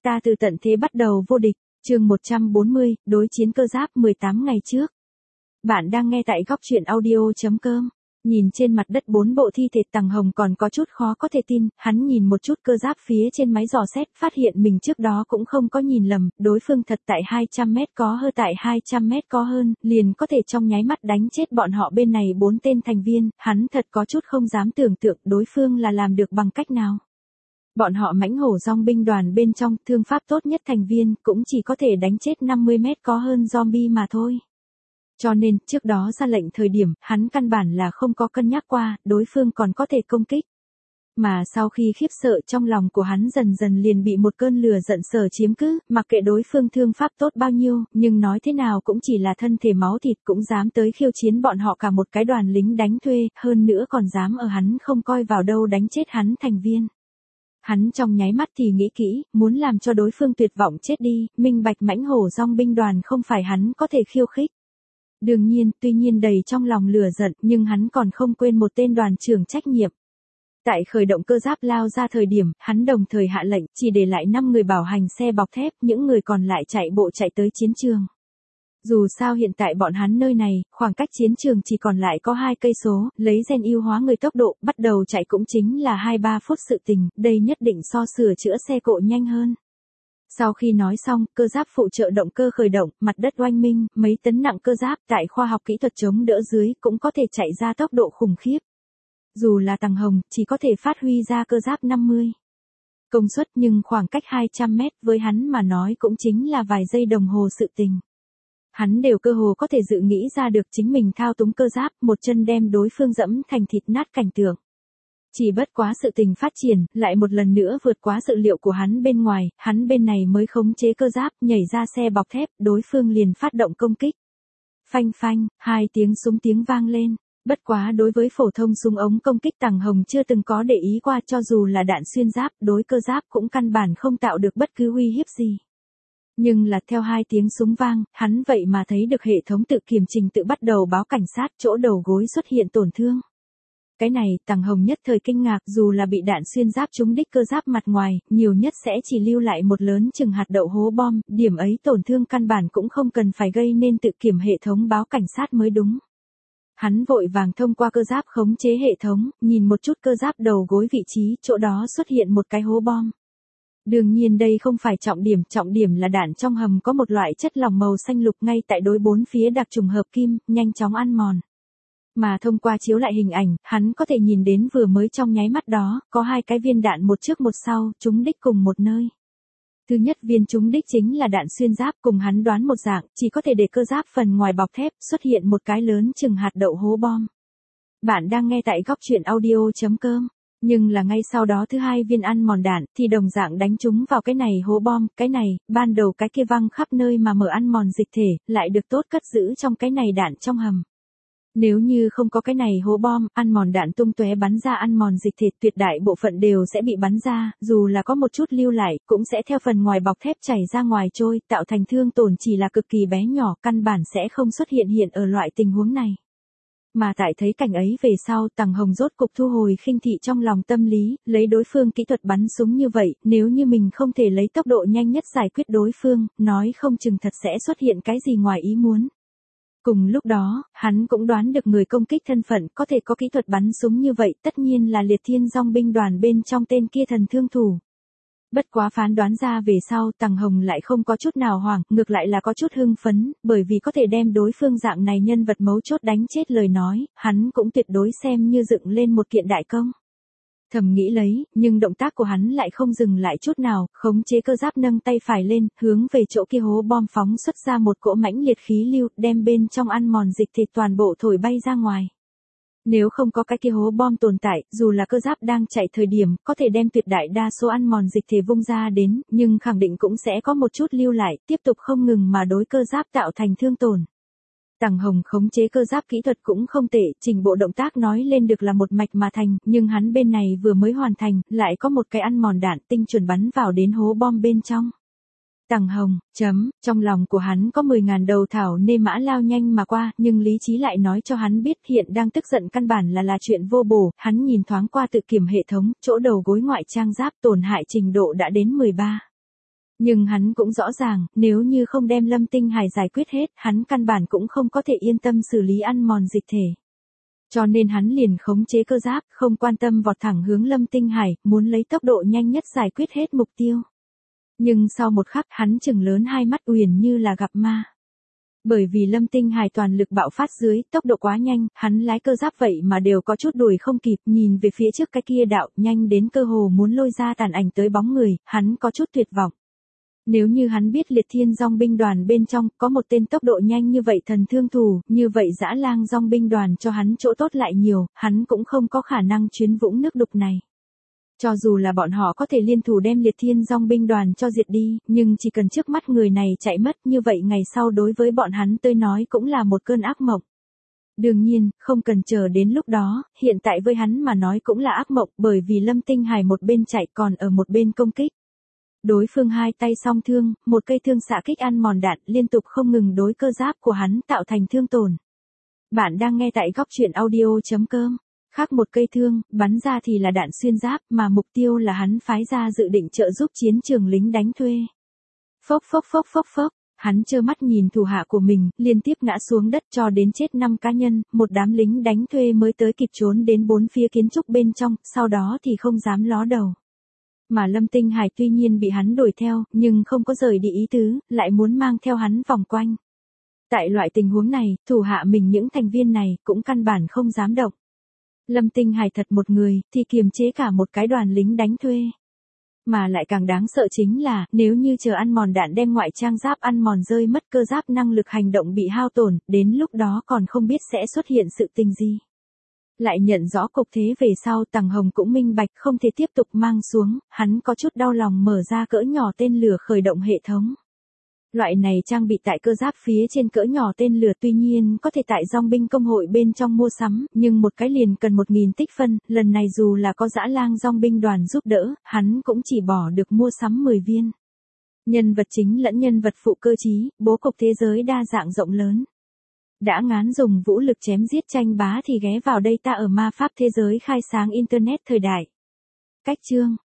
Ta từ tận thế bắt đầu vô địch, chương 140, đối chiến cơ giáp 18 ngày trước. Bạn đang nghe tại góc truyện audio.com. Nhìn trên mặt đất 4 bộ thi thể Tằng Hồng còn có chút khó có thể tin, hắn nhìn một chút cơ giáp phía trên máy dò xét, phát hiện mình trước đó cũng không có nhìn lầm, đối phương thật tại 200 mét có hơn, tại 200 mét có hơn, liền có thể trong nháy mắt đánh chết bọn họ bên này 4 tên thành viên, hắn thật có chút không dám tưởng tượng đối phương là làm được bằng cách nào. Bọn họ mãnh hổ dòng binh đoàn bên trong, thương pháp tốt nhất thành viên, cũng chỉ có thể đánh chết 50 mét có hơn zombie mà thôi. Cho nên, trước đó ra lệnh thời điểm, hắn căn bản là không có cân nhắc qua, đối phương còn có thể công kích. Mà sau khi khiếp sợ trong lòng của hắn dần dần liền bị một cơn lửa giận sở chiếm cứ, mặc kệ đối phương thương pháp tốt bao nhiêu, nhưng nói thế nào cũng chỉ là thân thể máu thịt cũng dám tới khiêu chiến bọn họ cả một cái đoàn lính đánh thuê, hơn nữa còn dám ở hắn không coi vào đâu đánh chết hắn thành viên. Hắn trong nháy mắt thì nghĩ kỹ, muốn làm cho đối phương tuyệt vọng chết đi, minh bạch mãnh hổ dòng binh đoàn không phải hắn có thể khiêu khích. Đương nhiên, tuy nhiên đầy trong lòng lửa giận, nhưng hắn còn không quên một tên đoàn trưởng trách nhiệm. Tại khởi động cơ giáp lao ra thời điểm, hắn đồng thời hạ lệnh, chỉ để lại 5 người bảo hành xe bọc thép, những người còn lại chạy bộ chạy tới chiến trường. Dù sao hiện tại bọn hắn nơi này, khoảng cách chiến trường chỉ còn lại có 2 cây số, lấy gen ưu hóa người tốc độ, bắt đầu chạy cũng chính là 2-3 phút sự tình, đây nhất định so sửa chữa xe cộ nhanh hơn. Sau khi nói xong, cơ giáp phụ trợ động cơ khởi động, mặt đất oanh minh, mấy tấn nặng cơ giáp tại khoa học kỹ thuật chống đỡ dưới cũng có thể chạy ra tốc độ khủng khiếp. Dù là Tằng Hồng, chỉ có thể phát huy ra cơ giáp 50 công suất nhưng khoảng cách 200 mét với hắn mà nói cũng chính là vài giây đồng hồ sự tình. Hắn đều cơ hồ có thể dự nghĩ ra được chính mình thao túng cơ giáp, một chân đem đối phương dẫm thành thịt nát cảnh tượng. Chỉ bất quá sự tình phát triển, lại một lần nữa vượt quá dự liệu của hắn bên ngoài, hắn bên này mới khống chế cơ giáp, nhảy ra xe bọc thép, đối phương liền phát động công kích. Phanh phanh, 2 tiếng súng tiếng vang lên. Bất quá đối với phổ thông súng ống công kích Tằng Hồng chưa từng có để ý qua, cho dù là đạn xuyên giáp, đối cơ giáp cũng căn bản không tạo được bất cứ uy hiếp gì. Nhưng là theo 2 tiếng súng vang, hắn vậy mà thấy được hệ thống tự kiểm trình tự bắt đầu báo cảnh sát, chỗ đầu gối xuất hiện tổn thương. Cái này, Tằng Hồng nhất thời kinh ngạc, dù là bị đạn xuyên giáp trúng đích cơ giáp mặt ngoài, nhiều nhất sẽ chỉ lưu lại một lớn chừng hạt đậu hố bom, điểm ấy tổn thương căn bản cũng không cần phải gây nên tự kiểm hệ thống báo cảnh sát mới đúng. Hắn vội vàng thông qua cơ giáp khống chế hệ thống, nhìn một chút cơ giáp đầu gối vị trí, chỗ đó xuất hiện một cái hố bom. Đương nhiên đây không phải trọng điểm là đạn trong hầm có một loại chất lỏng màu xanh lục ngay tại đối bốn phía đặc trùng hợp kim, nhanh chóng ăn mòn. Mà thông qua chiếu lại hình ảnh, hắn có thể nhìn đến vừa mới trong nháy mắt đó, có 2 cái viên đạn một trước một sau, trúng đích cùng một nơi. Thứ nhất viên trúng đích chính là đạn xuyên giáp, cùng hắn đoán một dạng, chỉ có thể để cơ giáp phần ngoài bọc thép, xuất hiện một cái lớn chừng hạt đậu hố bom. Bạn đang nghe tại góc truyện audio.com. Nhưng là ngay sau đó thứ 2 viên ăn mòn đạn, thì đồng dạng đánh trúng vào cái này hố bom, cái này, ban đầu cái kia văng khắp nơi mà mở ăn mòn dịch thể, lại được tốt cất giữ trong cái này đạn trong hầm. Nếu như không có cái này hố bom, ăn mòn đạn tung tóe bắn ra ăn mòn dịch thể, tuyệt đại bộ phận đều sẽ bị bắn ra, dù là có một chút lưu lại, cũng sẽ theo phần ngoài bọc thép chảy ra ngoài trôi, tạo thành thương tổn chỉ là cực kỳ bé nhỏ, căn bản sẽ không xuất hiện ở loại tình huống này. Mà tại thấy cảnh ấy về sau, Tằng Hồng rốt cục thu hồi khinh thị trong lòng tâm lý, lấy đối phương kỹ thuật bắn súng như vậy, nếu như mình không thể lấy tốc độ nhanh nhất giải quyết đối phương, nói không chừng thật sẽ xuất hiện cái gì ngoài ý muốn. Cùng lúc đó, hắn cũng đoán được người công kích thân phận có thể có kỹ thuật bắn súng như vậy, tất nhiên là Liệt Thiên dòng binh đoàn bên trong tên kia thần thương thủ. Bất quá phán đoán ra về sau, Tằng Hồng lại không có chút nào hoảng, ngược lại là có chút hưng phấn, bởi vì có thể đem đối phương dạng này nhân vật mấu chốt đánh chết lời nói, hắn cũng tuyệt đối xem như dựng lên một kiện đại công. Thầm nghĩ lấy, nhưng động tác của hắn lại không dừng lại chút nào, khống chế cơ giáp nâng tay phải lên, hướng về chỗ kia hố bom phóng xuất ra một cỗ mãnh liệt khí lưu, đem bên trong ăn mòn dịch thịt toàn bộ thổi bay ra ngoài. Nếu không có cái kia hố bom tồn tại, dù là cơ giáp đang chạy thời điểm, có thể đem tuyệt đại đa số ăn mòn dịch thể vung ra đến, nhưng khẳng định cũng sẽ có một chút lưu lại, tiếp tục không ngừng mà đối cơ giáp tạo thành thương tổn. Tằng Hồng khống chế cơ giáp kỹ thuật cũng không tệ, trình bộ động tác nói lên được là một mạch mà thành, nhưng hắn bên này vừa mới hoàn thành, lại có một cái ăn mòn đạn tinh chuẩn bắn vào đến hố bom bên trong. Tằng Hồng, trong lòng của hắn có 10.000 đầu thảo nê mã lao nhanh mà qua, nhưng lý trí lại nói cho hắn biết hiện đang tức giận căn bản là chuyện vô bổ, hắn nhìn thoáng qua tự kiểm hệ thống, chỗ đầu gối ngoại trang giáp tổn hại trình độ đã đến 13. Nhưng hắn cũng rõ ràng, nếu như không đem Lâm Tinh Hải giải quyết hết, hắn căn bản cũng không có thể yên tâm xử lý ăn mòn dịch thể. Cho nên hắn liền khống chế cơ giáp, không quan tâm vọt thẳng hướng Lâm Tinh Hải, muốn lấy tốc độ nhanh nhất giải quyết hết mục tiêu. Nhưng sau một khắc hắn chừng lớn hai mắt uyển như là gặp ma. Bởi vì Lâm Tinh Hải toàn lực bạo phát dưới, tốc độ quá nhanh, hắn lái cơ giáp vậy mà đều có chút đuổi không kịp, nhìn về phía trước cái kia đạo, nhanh đến cơ hồ muốn lôi ra tàn ảnh tới bóng người, hắn có chút tuyệt vọng. Nếu như hắn biết Liệt Thiên Dòng binh đoàn bên trong có một tên tốc độ nhanh như vậy thần thương thủ, như vậy dã lang dòng binh đoàn cho hắn chỗ tốt lại nhiều, hắn cũng không có khả năng chuyến vũng nước đục này. Cho dù là bọn họ có thể liên thủ đem Liệt Thiên Dòng binh đoàn cho diệt đi, nhưng chỉ cần trước mắt người này chạy mất như vậy ngày sau đối với bọn hắn tới nói cũng là một cơn ác mộng. Đương nhiên, không cần chờ đến lúc đó, hiện tại với hắn mà nói cũng là ác mộng bởi vì Lâm Tinh Hải một bên chạy còn ở một bên công kích. Đối phương hai tay song thương, một cây thương xạ kích ăn mòn đạn liên tục không ngừng đối cơ giáp của hắn tạo thành thương tổn. Bạn đang nghe tại góc truyện audio.com. Khác một cây thương, bắn ra thì là đạn xuyên giáp, mà mục tiêu là hắn phái ra dự định trợ giúp chiến trường lính đánh thuê. Phốc phốc phốc phốc phốc, hắn trơ mắt nhìn thủ hạ của mình, liên tiếp ngã xuống đất cho đến chết 5 cá nhân, một đám lính đánh thuê mới tới kịp trốn đến bốn phía kiến trúc bên trong, sau đó thì không dám ló đầu. Mà Lâm Tinh Hải tuy nhiên bị hắn đuổi theo, nhưng không có rời đi ý tứ, lại muốn mang theo hắn vòng quanh. Tại loại tình huống này, thủ hạ mình những thành viên này cũng căn bản không dám động. Lâm Tinh Hải thật một người, thì kiềm chế cả một cái đoàn lính đánh thuê. Mà lại càng đáng sợ chính là, nếu như chờ ăn mòn đạn đem ngoại trang giáp ăn mòn rơi mất cơ giáp năng lực hành động bị hao tổn, đến lúc đó còn không biết sẽ xuất hiện sự tình gì. Lại nhận rõ cục thế về sau Tằng Hồng cũng minh bạch không thể tiếp tục mang xuống, hắn có chút đau lòng mở ra cỡ nhỏ tên lửa khởi động hệ thống. Loại này trang bị tại cơ giáp phía trên cỡ nhỏ tên lửa tuy nhiên có thể tại dòng binh công hội bên trong mua sắm, nhưng một cái liền cần 1.000 tích phân, lần này dù là có dã lang dòng binh đoàn giúp đỡ, hắn cũng chỉ bỏ được mua sắm 10 viên. Nhân vật chính lẫn nhân vật phụ cơ trí, bố cục thế giới đa dạng rộng lớn. Đã ngán dùng vũ lực chém giết tranh bá thì ghé vào đây ta ở ma pháp thế giới khai sáng Internet thời đại. Cách chương